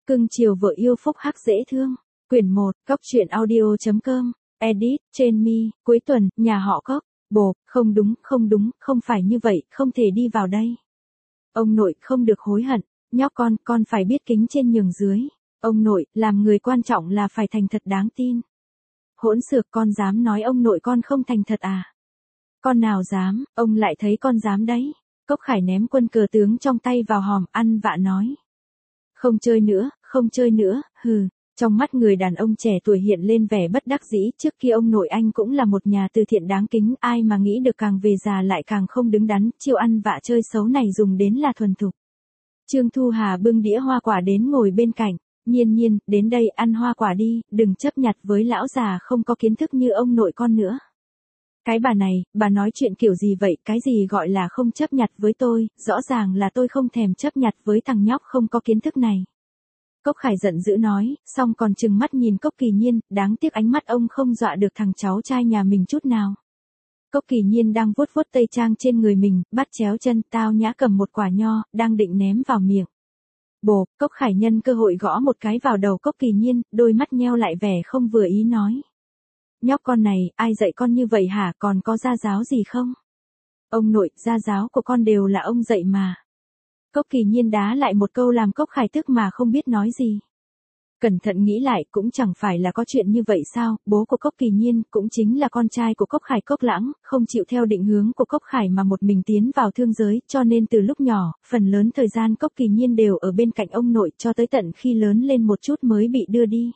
Cưng chiều vợ yêu phúc hắc dễ thương. Quyển 1, Cóc truyện audio.com, edit, trên mi, cuối tuần, nhà họ Cóc. Bồ, không đúng, không phải như vậy, không thể đi vào đây. Ông nội, không được hối hận, nhóc con phải biết kính trên nhường dưới. Ông nội, làm người quan trọng là phải thành thật đáng tin. Hỗn xược, con dám nói ông nội con không thành thật à? Con nào dám, ông lại thấy con dám đấy. Cốc Khải ném quân cờ tướng trong tay vào hòm, ăn vạ nói. Không chơi nữa, hừ. Trong mắt người đàn ông trẻ tuổi hiện lên vẻ bất đắc dĩ, trước kia ông nội anh cũng là một nhà từ thiện đáng kính, ai mà nghĩ được càng về già lại càng không đứng đắn, chiêu ăn vạ chơi xấu này dùng đến là thuần thục. Trương Thu Hà bưng đĩa hoa quả đến ngồi bên cạnh, Nhiên, đến đây ăn hoa quả đi, đừng chấp nhặt với lão già không có kiến thức như ông nội con nữa. Cái bà này, bà nói chuyện kiểu gì vậy, cái gì gọi là không chấp nhặt với tôi, rõ ràng là tôi không thèm chấp nhặt với thằng nhóc không có kiến thức này. Cốc Khải giận dữ nói, xong còn trừng mắt nhìn Cốc Kỳ Nhiên, đáng tiếc ánh mắt ông không dọa được thằng cháu trai nhà mình chút nào. Cốc Kỳ Nhiên đang vuốt tây trang trên người mình, bắt chéo chân, tao nhã cầm một quả nho, đang định ném vào miệng. Bồ, Cốc Khải nhân cơ hội gõ một cái vào đầu Cốc Kỳ Nhiên, đôi mắt nheo lại vẻ không vừa ý nói. Nhóc con này, ai dạy con như vậy hả, còn có gia giáo gì không? Ông nội, gia giáo của con đều là ông dạy mà. Cốc Kỳ Nhiên đá lại một câu làm Cốc Khải tức mà không biết nói gì. Cẩn thận nghĩ lại cũng chẳng phải là có chuyện như vậy sao, bố của Cốc Kỳ Nhiên cũng chính là con trai của Cốc Khải Cốc Lãng, không chịu theo định hướng của Cốc Khải mà một mình tiến vào thương giới, cho nên từ lúc nhỏ, phần lớn thời gian Cốc Kỳ Nhiên đều ở bên cạnh ông nội cho tới tận khi lớn lên một chút mới bị đưa đi.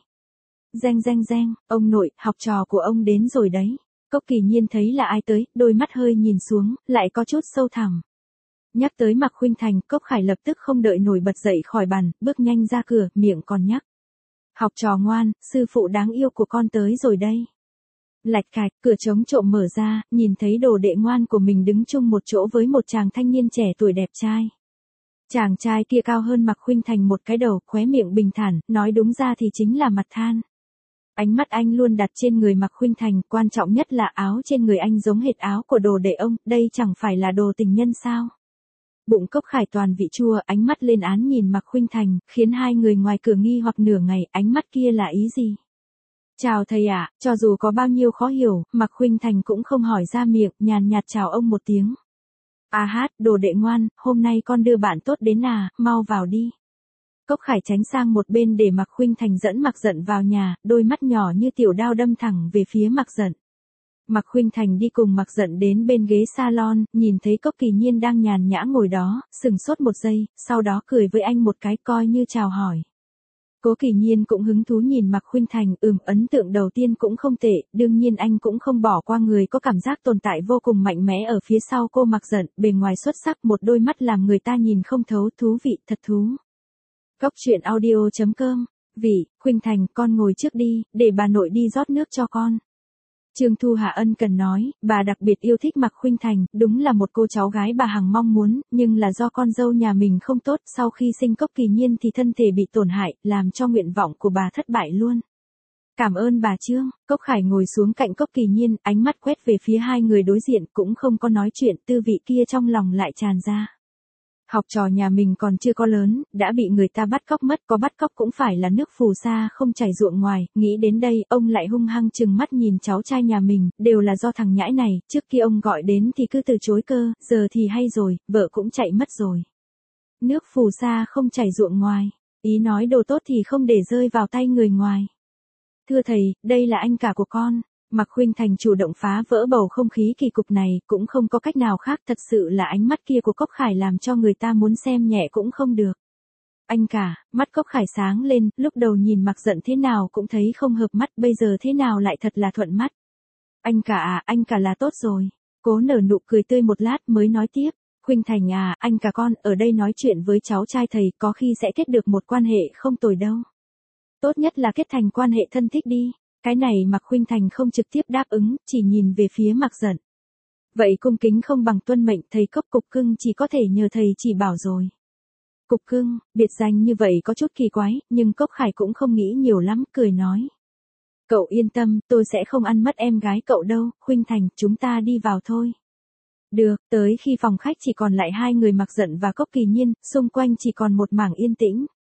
Reng, ông nội, học trò của ông đến rồi đấy. Cốc Kỳ Nhiên thấy là ai tới, đôi mắt hơi nhìn xuống, lại có chút sâu thẳm. Nhắc tới Mạc Khuynh Thành, Cốc Khải lập tức không đợi nổi bật dậy khỏi bàn, bước nhanh ra cửa, miệng còn nhắc. Học trò ngoan, sư phụ đáng yêu của con tới rồi đây. Lạch cạch, cửa trống trộm mở ra, nhìn thấy đồ đệ ngoan của mình đứng chung một chỗ với một chàng thanh niên trẻ tuổi đẹp trai. Chàng trai kia cao hơn Mạc Khuynh Thành một cái đầu, khóe miệng bình thản, nói đúng ra thì chính là mặt than. Ánh mắt anh luôn đặt trên người Mạc Khuynh Thành, quan trọng nhất là áo trên người anh giống hệt áo của đồ đệ ông, đây chẳng phải là đồ tình nhân sao? Bụng Cốc Khải toàn vị chua, ánh mắt lên án nhìn Mạc Khuynh Thành, khiến hai người ngoài cửa nghi hoặc nửa ngày, ánh mắt kia là ý gì? Chào thầy ạ, cho dù có bao nhiêu khó hiểu, Mạc Khuynh Thành cũng không hỏi ra miệng, nhàn nhạt chào ông một tiếng. À hát, đồ đệ ngoan, hôm nay con đưa bạn tốt đến à, mau vào đi. Cốc Khải tránh sang một bên để Mạc Khuynh Thành dẫn Mạc Dận vào nhà, đôi mắt nhỏ như tiểu đao đâm thẳng về phía Mạc Dận. Mạc Khuynh Thành đi cùng Mạc Dận đến bên ghế salon, nhìn thấy Cốc Kỳ Nhiên đang nhàn nhã ngồi đó, sừng sốt một giây, sau đó cười với anh một cái coi như chào hỏi. Cố Kỳ Nhiên cũng hứng thú nhìn Mạc Khuynh Thành, ấn tượng đầu tiên cũng không tệ, đương nhiên anh cũng không bỏ qua người có cảm giác tồn tại vô cùng mạnh mẽ ở phía sau cô Mạc Dận, bề ngoài xuất sắc, một đôi mắt làm người ta nhìn không thấu, thú vị, thật thú. Cóc truyện audio.com, Khuynh Thành, con ngồi trước đi, để bà nội đi rót nước cho con. Trương Thu Hà ân cần nói, bà đặc biệt yêu thích Mạc Khuynh Thành, đúng là một cô cháu gái bà hằng mong muốn, nhưng là do con dâu nhà mình không tốt, sau khi sinh Cốc Kỳ Nhiên thì thân thể bị tổn hại, làm cho nguyện vọng của bà thất bại luôn. Cảm ơn bà Trương. Cốc Khải ngồi xuống cạnh Cốc Kỳ Nhiên, ánh mắt quét về phía hai người đối diện, cũng không có nói chuyện, tư vị kia trong lòng lại tràn ra. Học trò nhà mình còn chưa có lớn, đã bị người ta bắt cóc mất, có bắt cóc cũng phải là nước phù sa không chảy ruộng ngoài, nghĩ đến đây, ông lại hung hăng trừng mắt nhìn cháu trai nhà mình, đều là do thằng nhãi này, trước kia ông gọi đến thì cứ từ chối cơ, giờ thì hay rồi, vợ cũng chạy mất rồi. Nước phù sa không chảy ruộng ngoài, ý nói đồ tốt thì không để rơi vào tay người ngoài. Thưa thầy, đây là anh cả của con. Mạc Khuynh Thành chủ động phá vỡ bầu không khí kỳ cục này, cũng không có cách nào khác, thật sự là ánh mắt kia của Cốc Khải làm cho người ta muốn xem nhẹ cũng không được. Anh cả, mắt Cốc Khải sáng lên, lúc đầu nhìn Mạc Dận thế nào cũng thấy không hợp mắt, bây giờ thế nào lại thật là thuận mắt. Anh cả à, anh cả là tốt rồi. Cố nở nụ cười tươi một lát mới nói tiếp. Khuynh Thành à, anh cả con, ở đây nói chuyện với cháu trai thầy, có khi sẽ kết được một quan hệ không tồi đâu. Tốt nhất là kết thành quan hệ thân thích đi. Cái này Mạc Khuynh Thành không trực tiếp đáp ứng, chỉ nhìn về phía Mạc Dận. Vậy cung kính không bằng tuân mệnh, thầy Cốc Cục Cưng chỉ có thể nhờ thầy chỉ bảo rồi. Cục Cưng, biệt danh như vậy có chút kỳ quái, nhưng Cốc Khải cũng không nghĩ nhiều lắm, cười nói. Cậu yên tâm, tôi sẽ không ăn mất em gái cậu đâu, Khuynh Thành, chúng ta đi vào thôi. Được, tới khi phòng khách chỉ còn lại hai người Mạc Dận và Cốc Kỳ Nhiên, xung quanh chỉ còn một mảng yên tĩnh.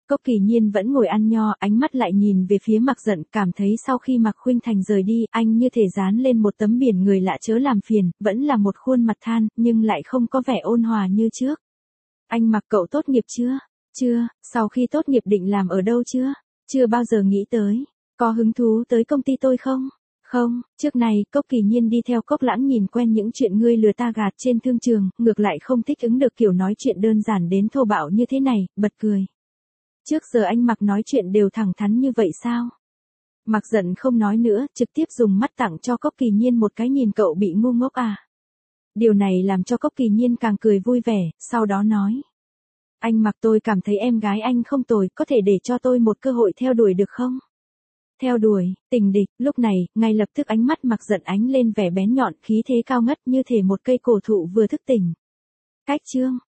Cốc Kỳ Nhiên vẫn ngồi ăn nho, ánh mắt lại nhìn về phía Mạc Dận, cảm thấy sau khi Mạc Khuynh Thành rời đi, anh như thể dán lên một tấm biển người lạ chớ làm phiền, vẫn là một khuôn mặt than, nhưng lại không có vẻ ôn hòa như trước. Anh Mạc, cậu tốt nghiệp chưa? Chưa. Sau khi tốt nghiệp định làm ở đâu chưa? Chưa bao giờ nghĩ tới. Có hứng thú tới công ty tôi không? Không. Trước này, Cốc Kỳ Nhiên đi theo Cốc Lãng nhìn quen những chuyện ngươi lừa ta gạt trên thương trường, ngược lại không thích ứng được kiểu nói chuyện đơn giản đến thô bạo như thế này, bật cười. Trước giờ anh Mạc nói chuyện đều thẳng thắn như vậy sao? Mạc Dận không nói nữa, trực tiếp dùng mắt tặng cho Cốc Kỳ Nhiên một cái nhìn, cậu bị ngu ngốc à? Điều này làm cho Cốc Kỳ Nhiên càng cười vui vẻ, sau đó nói. Anh Mạc, tôi cảm thấy em gái anh không tồi, có thể để cho tôi một cơ hội theo đuổi được không? Theo đuổi, tình địch, lúc này, ngay lập tức ánh mắt Mạc Dận ánh lên vẻ bén nhọn, khí thế cao ngất như thể một cây cổ thụ vừa thức tỉnh. Cách chương.